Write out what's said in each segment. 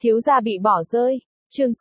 Thiếu gia bị bỏ rơi. Chương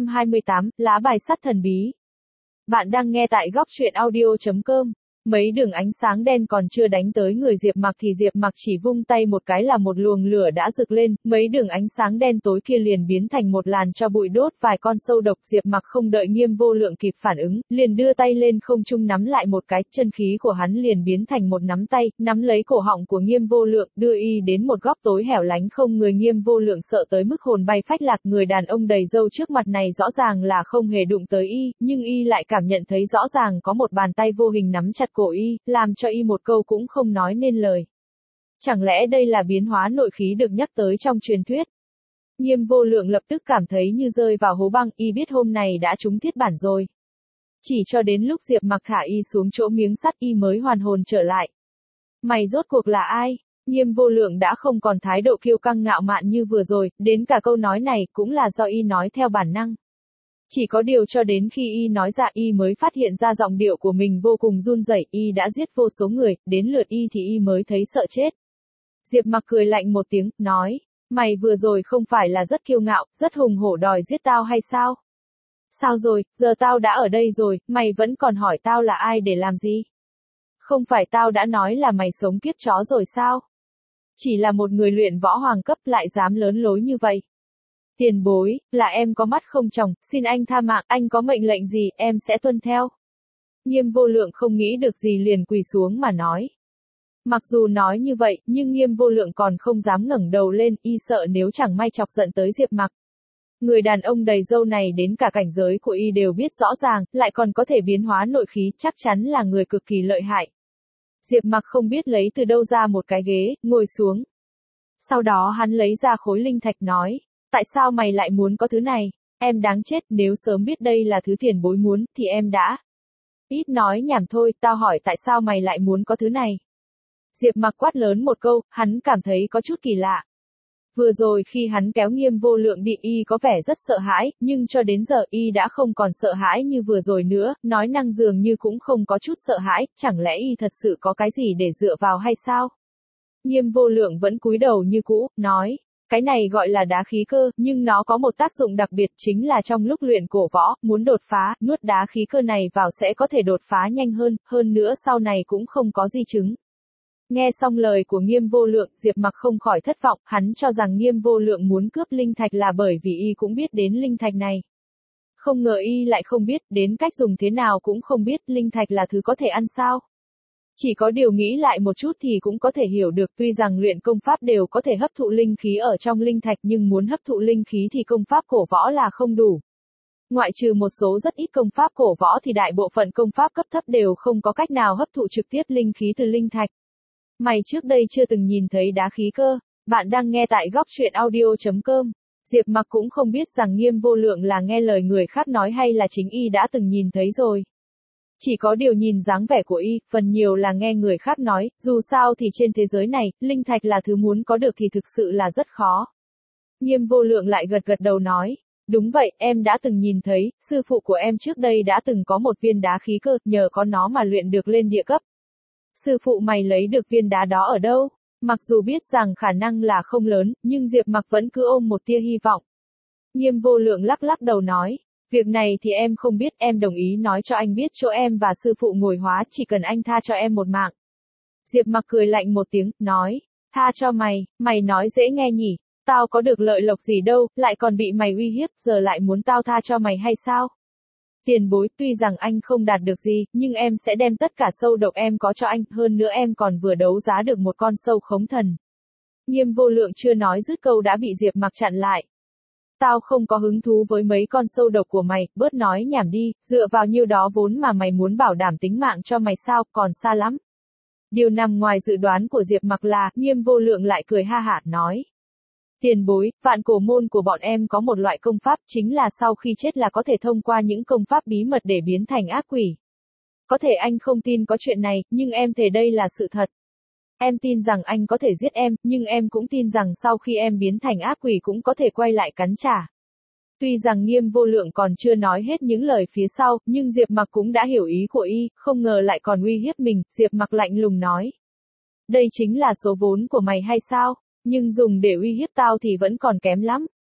628, lá bài sắt thần bí. Bạn đang nghe tại góc truyện audio.com. Mấy đường ánh sáng đen còn chưa đánh tới người Diệp Mặc thì Diệp Mặc chỉ vung tay một cái là một luồng lửa đã rực lên, mấy đường ánh sáng đen tối kia liền biến thành một làn tro bụi đốt vài con sâu độc. Diệp Mặc không đợi Nghiêm Vô Lượng kịp phản ứng, liền đưa tay lên không trung nắm lại một cái, chân khí của hắn liền biến thành một nắm tay, nắm lấy cổ họng của Nghiêm Vô Lượng, đưa y đến một góc tối hẻo lánh không người. Nghiêm Vô Lượng sợ tới mức hồn bay phách lạc, người đàn ông đầy râu trước mặt này rõ ràng là không hề đụng tới y, nhưng y lại cảm nhận thấy rõ ràng có một bàn tay vô hình nắm chặt cổ y, làm cho y một câu cũng không nói nên lời. Chẳng lẽ đây là biến hóa nội khí được nhắc tới trong truyền thuyết? Nghiêm Vô Lượng lập tức cảm thấy như rơi vào hố băng, y biết hôm này đã trúng thiết bản rồi. Chỉ cho đến lúc Diệp Mặc thả y xuống chỗ miếng sắt y mới hoàn hồn trở lại. Mày rốt cuộc là ai? Nghiêm Vô Lượng đã không còn thái độ kiêu căng ngạo mạn như vừa rồi, đến cả câu nói này cũng là do y nói theo bản năng. Chỉ có điều cho đến khi y nói ra y mới phát hiện ra giọng điệu của mình vô cùng run rẩy, y đã giết vô số người, đến lượt y thì y mới thấy sợ chết. Diệp Mặc cười lạnh một tiếng, nói, mày vừa rồi không phải là rất kiêu ngạo, rất hùng hổ đòi giết tao hay sao? Sao rồi, giờ tao đã ở đây rồi, mày vẫn còn hỏi tao là ai để làm gì? Không phải tao đã nói là mày sống kiếp chó rồi sao? Chỉ là một người luyện võ hoàng cấp lại dám lớn lối như vậy. Tiền bối, là em có mắt không tròng, xin anh tha mạng, anh có mệnh lệnh gì, em sẽ tuân theo. Nghiêm Vô Lượng không nghĩ được gì liền quỳ xuống mà nói. Mặc dù nói như vậy, nhưng Nghiêm Vô Lượng còn không dám ngẩng đầu lên, y sợ nếu chẳng may chọc giận tới Diệp Mặc. Người đàn ông đầy râu này đến cả cảnh giới của y đều biết rõ ràng, lại còn có thể biến hóa nội khí, chắc chắn là người cực kỳ lợi hại. Diệp Mặc không biết lấy từ đâu ra một cái ghế, ngồi xuống. Sau đó hắn lấy ra khối linh thạch nói. Tại sao mày lại muốn có thứ này? Em đáng chết, nếu sớm biết đây là thứ tiền bối muốn, thì em đã. Ít nói nhảm thôi, tao hỏi tại sao mày lại muốn có thứ này? Diệp Mặc quát lớn một câu, hắn cảm thấy có chút kỳ lạ. Vừa rồi khi hắn kéo Nghiêm Vô Lượng đi y có vẻ rất sợ hãi, nhưng cho đến giờ y đã không còn sợ hãi như vừa rồi nữa, nói năng dường như cũng không có chút sợ hãi, chẳng lẽ y thật sự có cái gì để dựa vào hay sao? Nghiêm Vô Lượng vẫn cúi đầu như cũ, nói. Cái này gọi là đá khí cơ, nhưng nó có một tác dụng đặc biệt chính là trong lúc luyện cổ võ, muốn đột phá, nuốt đá khí cơ này vào sẽ có thể đột phá nhanh hơn nữa sau này cũng không có di chứng. Nghe xong lời của Nghiêm Vô Lượng, Diệp Mặc không khỏi thất vọng, hắn cho rằng Nghiêm Vô Lượng muốn cướp linh thạch là bởi vì y cũng biết đến linh thạch này. Không ngờ y lại không biết, đến cách dùng thế nào cũng không biết, linh thạch là thứ có thể ăn sao. Chỉ có điều nghĩ lại một chút thì cũng có thể hiểu được, tuy rằng luyện công pháp đều có thể hấp thụ linh khí ở trong linh thạch nhưng muốn hấp thụ linh khí thì công pháp cổ võ là không đủ. Ngoại trừ một số rất ít công pháp cổ võ thì đại bộ phận công pháp cấp thấp đều không có cách nào hấp thụ trực tiếp linh khí từ linh thạch. Mày trước đây chưa từng nhìn thấy đá khí cơ, bạn đang nghe tại góc truyện audio.com. Diệp Mặc cũng không biết rằng Nghiêm Vô Lượng là nghe lời người khác nói hay là chính y đã từng nhìn thấy rồi. Chỉ có điều nhìn dáng vẻ của y, phần nhiều là nghe người khác nói, dù sao thì trên thế giới này, linh thạch là thứ muốn có được thì thực sự là rất khó. Nghiêm Vô Lượng lại gật gật đầu nói, đúng vậy, em đã từng nhìn thấy, sư phụ của em trước đây đã từng có một viên đá khí cơ, nhờ có nó mà luyện được lên địa cấp. Sư phụ mày lấy được viên đá đó ở đâu? Mặc dù biết rằng khả năng là không lớn, nhưng Diệp Mặc vẫn cứ ôm một tia hy vọng. Nghiêm Vô Lượng lắc lắc đầu nói. Việc này thì em không biết, em đồng ý nói cho anh biết chỗ em và sư phụ ngồi hóa, chỉ cần anh tha cho em một mạng. Diệp Mặc cười lạnh một tiếng, nói, tha cho mày nói dễ nghe nhỉ, tao có được lợi lộc gì đâu, lại còn bị mày uy hiếp, giờ lại muốn tao tha cho mày hay sao? Tiền bối, tuy rằng anh không đạt được gì, nhưng em sẽ đem tất cả sâu độc em có cho anh, hơn nữa em còn vừa đấu giá được một con sâu khống thần. Nghiêm Vô Lượng chưa nói dứt câu đã bị Diệp Mặc chặn lại. Tao không có hứng thú với mấy con sâu độc của mày, bớt nói nhảm đi, dựa vào nhiêu đó vốn mà mày muốn bảo đảm tính mạng cho mày sao, còn xa lắm. Điều nằm ngoài dự đoán của Diệp Mặc là, Nghiêm Vô Lượng lại cười ha hả, nói. Tiền bối, vạn cổ môn của bọn em có một loại công pháp, chính là sau khi chết là có thể thông qua những công pháp bí mật để biến thành ác quỷ. Có thể anh không tin có chuyện này, nhưng em thề đây là sự thật. Em tin rằng anh có thể giết em, nhưng em cũng tin rằng sau khi em biến thành ác quỷ cũng có thể quay lại cắn trả. Tuy rằng Nghiêm Vô Lượng còn chưa nói hết những lời phía sau, nhưng Diệp Mặc cũng đã hiểu ý của y, không ngờ lại còn uy hiếp mình, Diệp Mặc lạnh lùng nói. Đây chính là số vốn của mày hay sao? Nhưng dùng để uy hiếp tao thì vẫn còn kém lắm.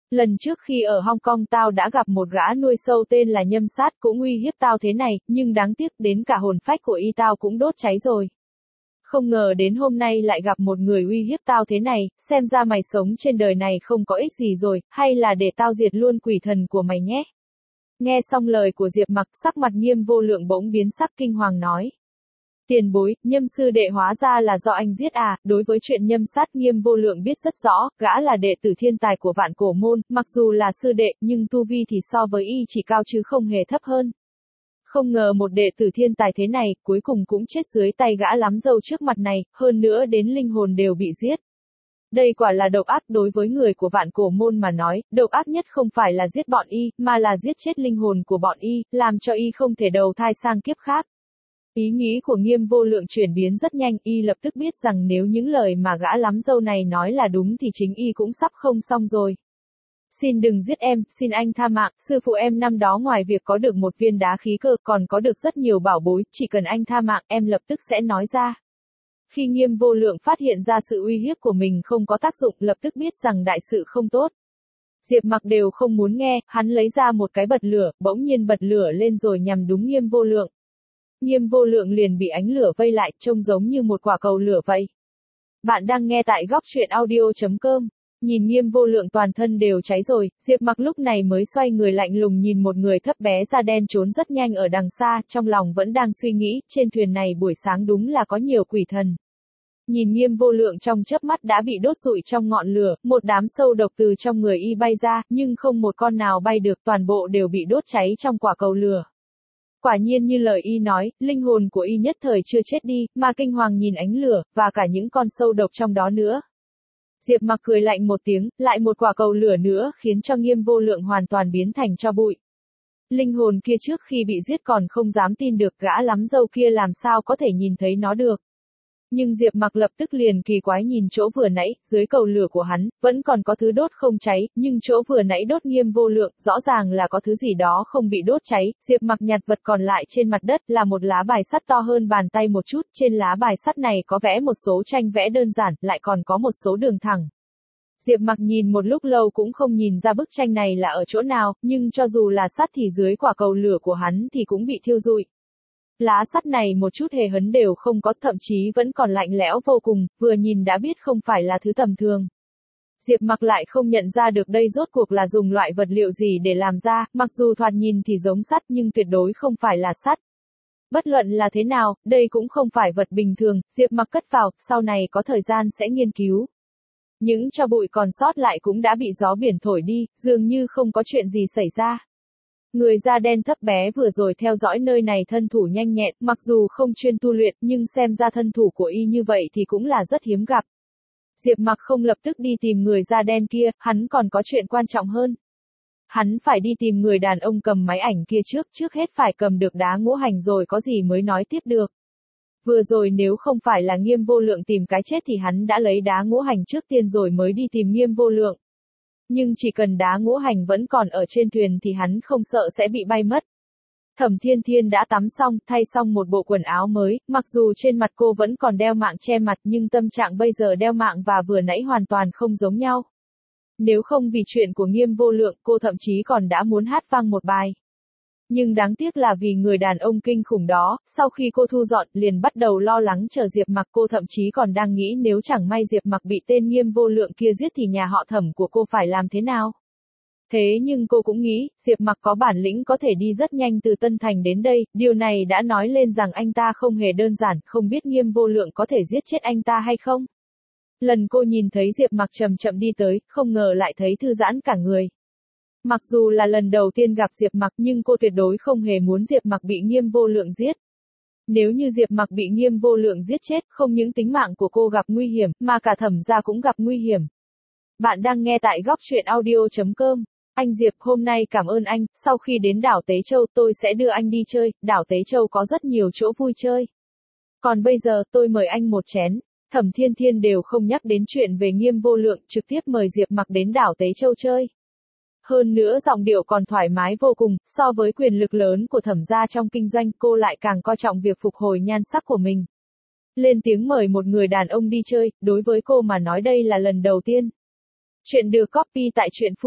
Lần trước khi ở Hong Kong tao đã gặp một gã nuôi sâu tên là Nhâm Sát cũng uy hiếp tao thế này, nhưng đáng tiếc đến cả hồn phách của y tao cũng đốt cháy rồi. Không ngờ đến hôm nay lại gặp một người uy hiếp tao thế này, xem ra mày sống trên đời này không có ích gì rồi, hay là để tao diệt luôn quỷ thần của mày nhé. Nghe xong lời của Diệp Mặc, sắc mặt Nghiêm Vô Lượng bỗng biến sắc kinh hoàng nói. Tiền bối, Nhâm sư đệ hóa ra là do anh giết à? Đối với chuyện Nhâm Sát, Nghiêm Vô Lượng biết rất rõ, gã là đệ tử thiên tài của Vạn Cổ môn, mặc dù là sư đệ, nhưng tu vi thì so với y chỉ cao chứ không hề thấp hơn. Không ngờ một đệ tử thiên tài thế này, cuối cùng cũng chết dưới tay gã lắm dâu trước mặt này, hơn nữa đến linh hồn đều bị giết. Đây quả là độc ác. Đối với người của Vạn Cổ môn mà nói, độc ác nhất không phải là giết bọn y, mà là giết chết linh hồn của bọn y, làm cho y không thể đầu thai sang kiếp khác. Ý nghĩ của Nghiêm Vô Lượng chuyển biến rất nhanh, y lập tức biết rằng nếu những lời mà gã lắm dâu này nói là đúng thì chính y cũng sắp không xong rồi. Xin đừng giết em, xin anh tha mạng, sư phụ em năm đó ngoài việc có được một viên đá khí cơ còn có được rất nhiều bảo bối, chỉ cần anh tha mạng em lập tức sẽ nói ra. Khi Nghiêm Vô Lượng phát hiện ra sự uy hiếp của mình không có tác dụng, lập tức biết rằng đại sự không tốt. Diệp Mặc đều không muốn nghe, hắn lấy ra một cái bật lửa, bỗng nhiên bật lửa lên rồi nhằm đúng Nghiêm Vô Lượng. Nghiêm Vô Lượng liền bị ánh lửa vây lại, trông giống như một quả cầu lửa vậy. Bạn đang nghe tại góc truyện audio.com. Nhìn Nghiêm Vô Lượng toàn thân đều cháy rồi, Diệp Mặc lúc này mới xoay người lạnh lùng nhìn một người thấp bé da đen trốn rất nhanh ở đằng xa, trong lòng vẫn đang suy nghĩ, trên thuyền này buổi sáng đúng là có nhiều quỷ thần. Nhìn Nghiêm Vô Lượng trong chớp mắt đã bị đốt rụi trong ngọn lửa, một đám sâu độc từ trong người y bay ra, nhưng không một con nào bay được, toàn bộ đều bị đốt cháy trong quả cầu lửa. Quả nhiên như lời y nói, linh hồn của y nhất thời chưa chết đi, mà kinh hoàng nhìn ánh lửa, và cả những con sâu độc trong đó nữa. Diệp Mặc cười lạnh một tiếng, lại một quả cầu lửa nữa khiến cho Nghiêm Vô Lượng hoàn toàn biến thành tro bụi. Linh hồn kia trước khi bị giết còn không dám tin được gã lắm dâu kia làm sao có thể nhìn thấy nó được. Nhưng Diệp Mặc lập tức liền kỳ quái nhìn chỗ vừa nãy, dưới cầu lửa của hắn, vẫn còn có thứ đốt không cháy, nhưng chỗ vừa nãy đốt Nghiêm Vô Lượng, rõ ràng là có thứ gì đó không bị đốt cháy. Diệp Mặc nhặt vật còn lại trên mặt đất là một lá bài sắt to hơn bàn tay một chút, trên lá bài sắt này có vẽ một số tranh vẽ đơn giản, lại còn có một số đường thẳng. Diệp Mặc nhìn một lúc lâu cũng không nhìn ra bức tranh này là ở chỗ nào, nhưng cho dù là sắt thì dưới quả cầu lửa của hắn thì cũng bị thiêu rụi. Lá sắt này một chút hề hấn đều không có, thậm chí vẫn còn lạnh lẽo vô cùng, vừa nhìn đã biết không phải là thứ tầm thường. Diệp Mặc lại không nhận ra được đây rốt cuộc là dùng loại vật liệu gì để làm ra, mặc dù thoạt nhìn thì giống sắt nhưng tuyệt đối không phải là sắt. Bất luận là thế nào, đây cũng không phải vật bình thường, Diệp Mặc cất vào, sau này có thời gian sẽ nghiên cứu. Những tro bụi còn sót lại cũng đã bị gió biển thổi đi, dường như không có chuyện gì xảy ra. Người da đen thấp bé vừa rồi theo dõi nơi này thân thủ nhanh nhẹn, mặc dù không chuyên tu luyện, nhưng xem ra thân thủ của y như vậy thì cũng là rất hiếm gặp. Diệp Mặc không lập tức đi tìm người da đen kia, hắn còn có chuyện quan trọng hơn. Hắn phải đi tìm người đàn ông cầm máy ảnh kia trước hết phải cầm được đá ngũ hành rồi có gì mới nói tiếp được. Vừa rồi nếu không phải là Nghiêm Vô Lượng tìm cái chết thì hắn đã lấy đá ngũ hành trước tiên rồi mới đi tìm Nghiêm Vô Lượng. Nhưng chỉ cần đá ngũ hành vẫn còn ở trên thuyền thì hắn không sợ sẽ bị bay mất. Thẩm Thiên Thiên đã tắm xong, thay xong một bộ quần áo mới, mặc dù trên mặt cô vẫn còn đeo mạng che mặt nhưng tâm trạng bây giờ đeo mạng và vừa nãy hoàn toàn không giống nhau. Nếu không vì chuyện của Nghiêm Vô Lượng, cô thậm chí còn đã muốn hát vang một bài. Nhưng đáng tiếc là vì người đàn ông kinh khủng đó, sau khi cô thu dọn, liền bắt đầu lo lắng chờ Diệp Mặc, cô thậm chí còn đang nghĩ nếu chẳng may Diệp Mặc bị tên Nghiêm Vô Lượng kia giết thì nhà họ Thẩm của cô phải làm thế nào. Thế nhưng cô cũng nghĩ, Diệp Mặc có bản lĩnh có thể đi rất nhanh từ Tân Thành đến đây, điều này đã nói lên rằng anh ta không hề đơn giản, không biết Nghiêm Vô Lượng có thể giết chết anh ta hay không. Lần cô nhìn thấy Diệp Mặc chậm chậm đi tới, không ngờ lại thấy thư giãn cả người. Mặc dù là lần đầu tiên gặp Diệp Mặc nhưng cô tuyệt đối không hề muốn Diệp Mặc bị Nghiêm Vô Lượng giết. Nếu như Diệp Mặc bị Nghiêm Vô Lượng giết chết, không những tính mạng của cô gặp nguy hiểm, mà cả Thẩm gia cũng gặp nguy hiểm. Bạn đang nghe tại góc truyện audio.com. Anh Diệp, hôm nay cảm ơn anh, sau khi đến đảo Tế Châu tôi sẽ đưa anh đi chơi, đảo Tế Châu có rất nhiều chỗ vui chơi. Còn bây giờ tôi mời anh một chén. Thẩm Thiên Thiên đều không nhắc đến chuyện về Nghiêm Vô Lượng, trực tiếp mời Diệp Mặc đến đảo Tế Châu chơi. Hơn nữa giọng điệu còn thoải mái vô cùng, so với quyền lực lớn của Thẩm gia trong kinh doanh, cô lại càng coi trọng việc phục hồi nhan sắc của mình. Lên tiếng mời một người đàn ông đi chơi, đối với cô mà nói đây là lần đầu tiên. Chuyện được copy tại truyện full.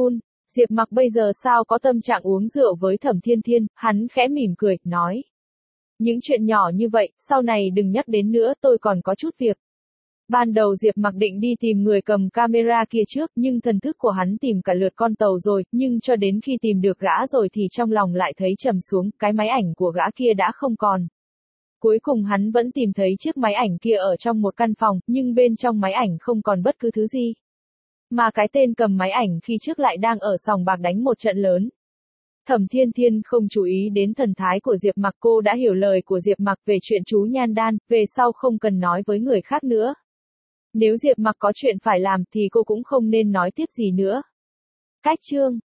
Diệp Mặc bây giờ sao có tâm trạng uống rượu với Thẩm Thiên Thiên, hắn khẽ mỉm cười, nói. Những chuyện nhỏ như vậy, sau này đừng nhắc đến nữa, tôi còn có chút việc. Ban đầu Diệp Mặc định đi tìm người cầm camera kia trước, nhưng thần thức của hắn tìm cả lượt con tàu rồi, nhưng cho đến khi tìm được gã rồi thì trong lòng lại thấy trầm xuống, cái máy ảnh của gã kia đã không còn. Cuối cùng hắn vẫn tìm thấy chiếc máy ảnh kia ở trong một căn phòng, nhưng bên trong máy ảnh không còn bất cứ thứ gì. Mà cái tên cầm máy ảnh khi trước lại đang ở sòng bạc đánh một trận lớn. Thẩm Thiên Thiên không chú ý đến thần thái của Diệp Mặc, cô đã hiểu lời của Diệp Mặc về chuyện chú Nhan Đan, về sau không cần nói với người khác nữa. Nếu Diệp Mặc có chuyện phải làm thì cô cũng không nên nói tiếp gì nữa. Cách chương